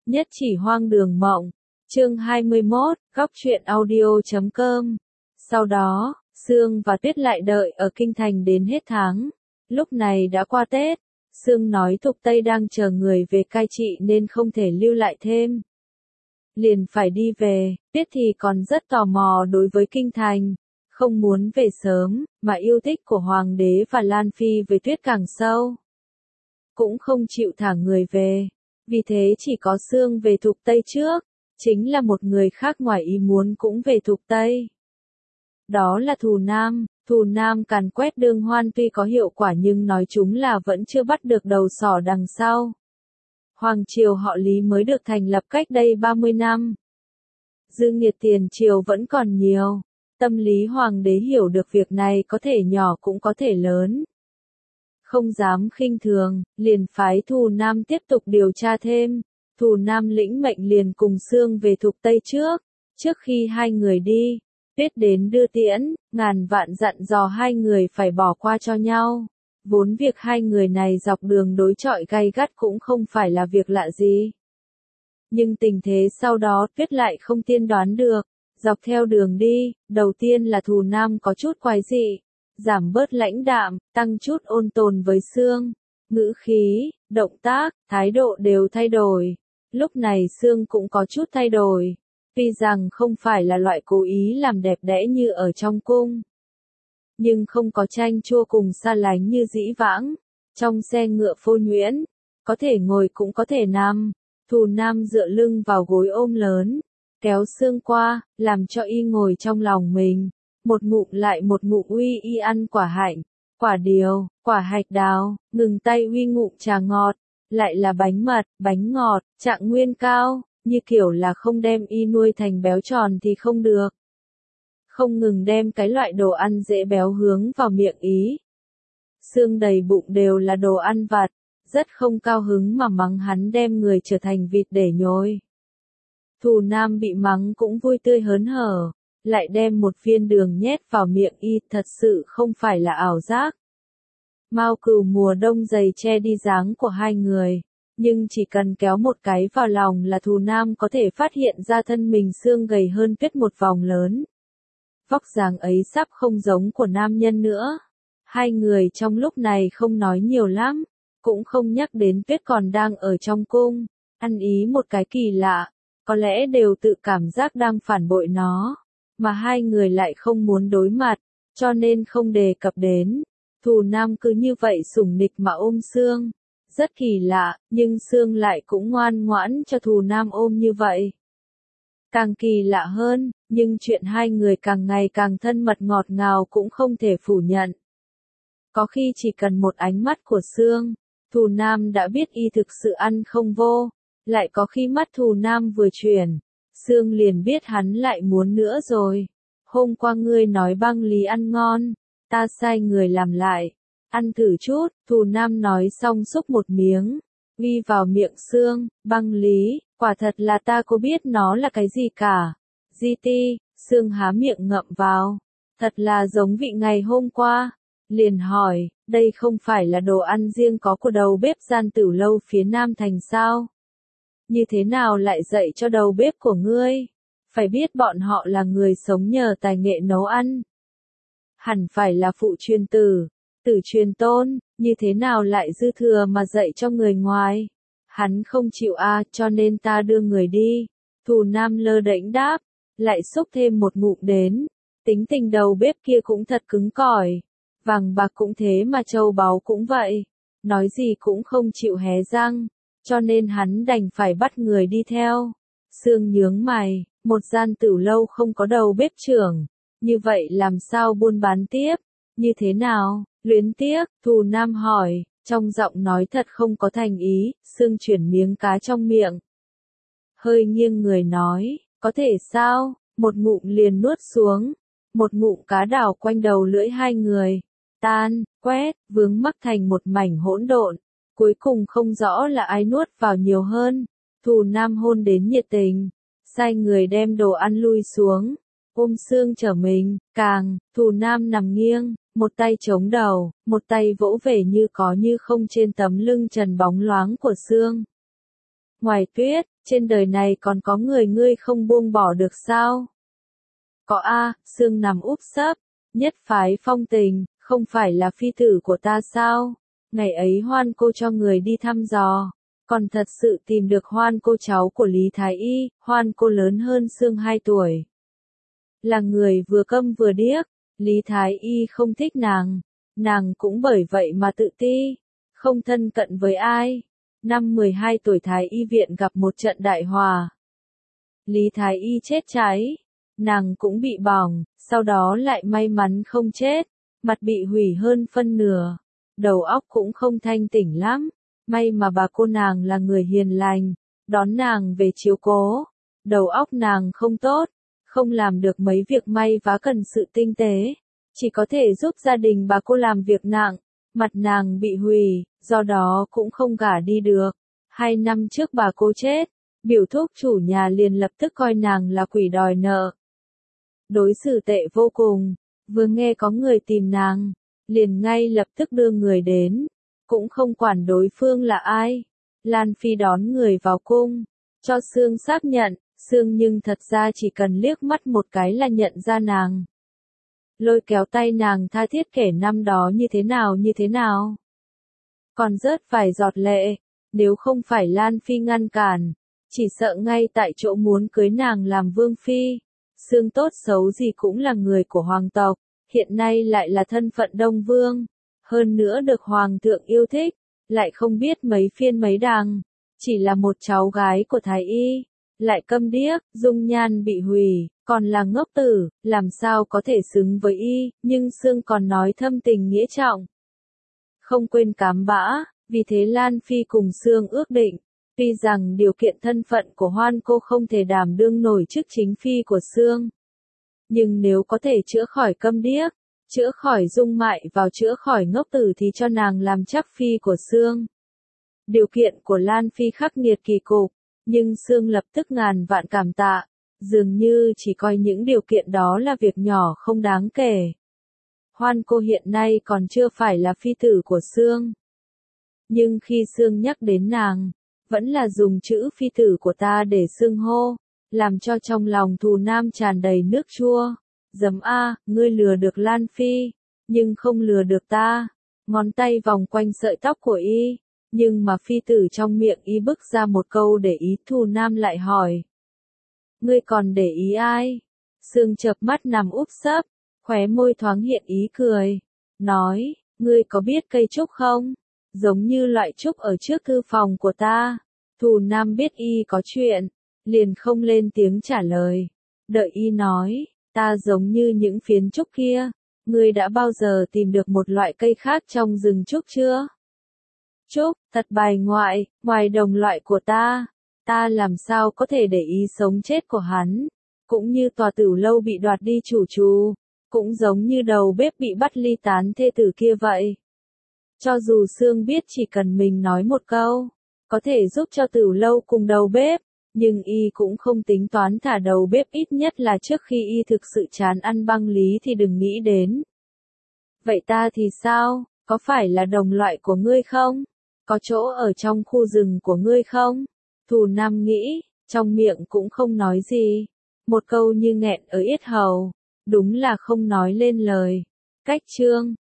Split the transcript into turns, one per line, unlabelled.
Nhất chỉ hoang đường mộng. Chương 21, góc truyện audio.com. Sau đó, Sương và Tuyết lại đợi ở kinh thành đến hết tháng. Lúc này đã qua Tết, Sương nói Thục Tây đang chờ người về cai trị nên không thể lưu lại thêm. Liền phải đi về, Tuyết thì còn rất tò mò đối với kinh thành, không muốn về sớm, mà yêu thích của Hoàng đế và Lan Phi với Tuyết càng sâu. Cũng không chịu thả người về, vì thế chỉ có Sương về Thục Tây trước, chính là một người khác ngoài ý muốn cũng về Thục Tây. Đó là Thù Nam càn quét Đường Hoan tuy có hiệu quả nhưng nói chúng là vẫn chưa bắt được đầu sỏ đằng sau. Hoàng triều họ Lý mới được thành lập cách đây 30 năm. Dư nghiệt tiền triều vẫn còn nhiều, tâm lý hoàng đế hiểu được việc này có thể nhỏ cũng có thể lớn. Không dám khinh thường, liền phái Thù Nam tiếp tục điều tra thêm. Thù Nam lĩnh mệnh liền cùng Sương về Thục Tây trước khi hai người đi, Tuyết đến đưa tiễn, ngàn vạn dặn dò hai người phải bỏ qua cho nhau. Vốn việc hai người này dọc đường đối chọi gay gắt cũng không phải là việc lạ gì. Nhưng tình thế sau đó Tuyết lại không tiên đoán được. Dọc theo đường đi, đầu tiên là Thù Nam có chút quái dị, giảm bớt lãnh đạm, tăng chút ôn tồn với Sương. Ngữ khí, động tác, thái độ đều thay đổi. Lúc này Sương cũng có chút thay đổi. Tuy rằng không phải là loại cố ý làm đẹp đẽ như ở trong cung, nhưng không có chanh chua cùng xa lánh như dĩ vãng. Trong xe ngựa phô nhuyễn, có thể ngồi cũng có thể nằm. Thù Nam dựa lưng vào gối ôm lớn, kéo Sương qua, làm cho y ngồi trong lòng mình. Một ngụm lại một ngụm uy y ăn quả hạnh, quả điều, quả hạch đào, ngừng tay uy ngụm trà ngọt, lại là bánh mật, bánh ngọt, trạng nguyên cao, như kiểu là không đem y nuôi thành béo tròn thì không được. Không ngừng đem cái loại đồ ăn dễ béo hướng vào miệng ý. Sương đầy bụng đều là đồ ăn vặt, rất không cao hứng mà mắng hắn đem người trở thành vịt để nhồi. Thù Nam bị mắng cũng vui tươi hớn hở, lại đem một viên đường nhét vào miệng y, thật sự không phải là ảo giác. Mao Cừu mùa đông dày che đi dáng của hai người, nhưng chỉ cần kéo một cái vào lòng là Thù Nam có thể phát hiện ra thân mình Sương gầy hơn Tuyết một vòng lớn. Vóc dáng ấy sắp không giống của nam nhân nữa. Hai người trong lúc này không nói nhiều lắm, cũng không nhắc đến Tuyết còn đang ở trong cung, ăn ý một cái kỳ lạ, có lẽ đều tự cảm giác đang phản bội nó, mà hai người lại không muốn đối mặt, cho nên không đề cập đến. Thù Nam cứ như vậy sủng nịch mà ôm Sương, rất kỳ lạ, nhưng Sương lại cũng ngoan ngoãn cho Thù Nam ôm như vậy. Càng kỳ lạ hơn, nhưng chuyện hai người càng ngày càng thân mật ngọt ngào cũng không thể phủ nhận. Có khi chỉ cần một ánh mắt của Sương, Thù Nam đã biết y thực sự ăn không vô, lại có khi mắt Thù Nam vừa chuyển, Sương liền biết hắn lại muốn nữa rồi. Hôm qua ngươi nói băng lý ăn ngon, ta sai người làm lại, ăn thử chút. Thù Nam nói xong xúc một miếng, uy vào miệng Sương. Băng lý, quả thật là ta có biết nó là cái gì cả. Di ti, Sương há miệng ngậm vào, thật là giống vị ngày hôm qua. Liền hỏi, đây không phải là đồ ăn riêng có của đầu bếp Gian Tửu Lâu phía Nam thành sao? Như thế nào lại dạy cho đầu bếp của ngươi? Phải biết bọn họ là người sống nhờ tài nghệ nấu ăn. Hẳn phải là phụ truyền tử truyền tôn, như thế nào lại dư thừa mà dạy cho người ngoài? Hắn không chịu cho nên ta đưa người đi. Thù Nam lơ đễnh đáp, lại xúc thêm một ngụm đến. Tính tình đầu bếp kia cũng thật cứng cỏi. Vàng bạc cũng thế mà châu báu cũng vậy. Nói gì cũng không chịu hé răng, cho nên hắn đành phải bắt người đi theo. Sương nhướng mày, một Gian Tửu Lâu không có đầu bếp trưởng, như vậy làm sao buôn bán tiếp? Như thế nào? Luyến tiếc, Thù Nam hỏi, trong giọng nói thật không có thành ý. Sương chuyển miếng cá trong miệng, hơi nghiêng người nói, có thể sao? Một ngụm liền nuốt xuống, một ngụm cá đào quanh đầu lưỡi hai người, tan, quét, vướng mắc thành một mảnh hỗn độn. Cuối cùng không rõ là ai nuốt vào nhiều hơn. Thù Nam hôn đến nhiệt tình, sai người đem đồ ăn lui xuống, ôm Sương trở mình. Thù Nam nằm nghiêng, một tay chống đầu, một tay vỗ về như có như không trên tấm lưng trần bóng loáng của Sương. Ngoài Tuyết, Trên đời này còn có người ngươi không buông bỏ được sao? Có a, Sương nằm úp sấp, nhất phái phong tình, không phải là phi tử của ta sao? Ngày ấy Hoan cô cho người đi thăm dò, còn thật sự tìm được Hoan cô cháu của Lý Thái Y, Hoan cô lớn hơn Sương 2 tuổi. Là người vừa câm vừa điếc, Lý Thái Y không thích nàng cũng bởi vậy mà tự ti, không thân cận với ai. Năm 12 tuổi Thái Y viện gặp một trận đại hỏa. Lý Thái Y chết cháy, nàng cũng bị bỏng, sau đó lại may mắn không chết, mặt bị hủy hơn phân nửa, đầu óc cũng không thanh tỉnh lắm, may mà bà cô nàng là người hiền lành, đón nàng về chiếu cố, đầu óc nàng không tốt, không làm được mấy việc may vá cần sự tinh tế, chỉ có thể giúp gia đình bà cô làm việc nặng, mặt nàng bị hủy, do đó cũng không gả đi được. 2 năm trước bà cô chết, biểu thúc chủ nhà liền lập tức coi nàng là quỷ đòi nợ. Đối xử tệ vô cùng, vừa nghe có người tìm nàng, liền ngay lập tức đưa người đến, cũng không quản đối phương là ai. Lan Phi đón người vào cung, cho Sương xác nhận, Sương nhưng thật ra chỉ cần liếc mắt một cái là nhận ra nàng. Lôi kéo tay nàng tha thiết kể năm đó như thế nào. Còn rớt vài giọt lệ, nếu không phải Lan Phi ngăn cản, chỉ sợ ngay tại chỗ muốn cưới nàng làm vương phi. Sương tốt xấu gì cũng là người của hoàng tộc, hiện nay lại là thân phận đông vương, hơn nữa được hoàng thượng yêu thích, lại không biết mấy phiên mấy đàng, chỉ là một cháu gái của Thái Y, lại câm điếc, dung nhan bị hủy, còn là ngốc tử, làm sao có thể xứng với y, nhưng Sương còn nói thâm tình nghĩa trọng. Không quên cám bã, vì thế Lan Phi cùng Sương ước định, tuy rằng điều kiện thân phận của Hoan cô không thể đảm đương nổi chức chính phi của Sương. Nhưng nếu có thể chữa khỏi câm điếc, chữa khỏi dung mại vào chữa khỏi ngốc tử thì cho nàng làm chắc phi của Sương. Điều kiện của Lan Phi khắc nghiệt kỳ cục, nhưng Sương lập tức ngàn vạn cảm tạ, dường như chỉ coi những điều kiện đó là việc nhỏ không đáng kể. Hoan cô hiện nay còn chưa phải là phi tử của Sương. Nhưng khi Sương nhắc đến nàng, vẫn là dùng chữ phi tử của ta để xưng hô, làm cho trong lòng Thù Nam tràn đầy nước chua. Dấm a, ngươi lừa được Lan Phi, nhưng không lừa được ta. Ngón tay vòng quanh sợi tóc của y, nhưng mà phi tử trong miệng y bứt ra một câu để ý. Thù Nam lại hỏi, ngươi còn để ý ai? Sương chợp mắt nằm úp sấp, khóe môi thoáng hiện ý cười, nói, ngươi có biết cây trúc không? Giống như loại trúc ở trước thư phòng của ta. Thù Nam biết y có chuyện, liền không lên tiếng trả lời, đợi y nói, ta giống như những phiến trúc kia, ngươi đã bao giờ tìm được một loại cây khác trong rừng trúc chưa? Trúc, thật bài ngoại, ngoài đồng loại của ta làm sao có thể để ý sống chết của hắn, cũng như tòa Tửu Lâu bị đoạt đi chủ, cũng giống như đầu bếp bị bắt ly tán thê tử kia vậy. Cho dù Sương biết chỉ cần mình nói một câu, có thể giúp cho Tửu Lâu cùng đầu bếp, nhưng y cũng không tính toán thả đầu bếp, ít nhất là trước khi y thực sự chán ăn băng lý thì đừng nghĩ đến. Vậy ta thì sao, có phải là đồng loại của ngươi không? Có chỗ ở trong khu rừng của ngươi không? Thù Nam nghĩ, trong miệng cũng không nói gì. Một câu như nghẹn ở yết hầu, đúng là không nói lên lời. Cách chương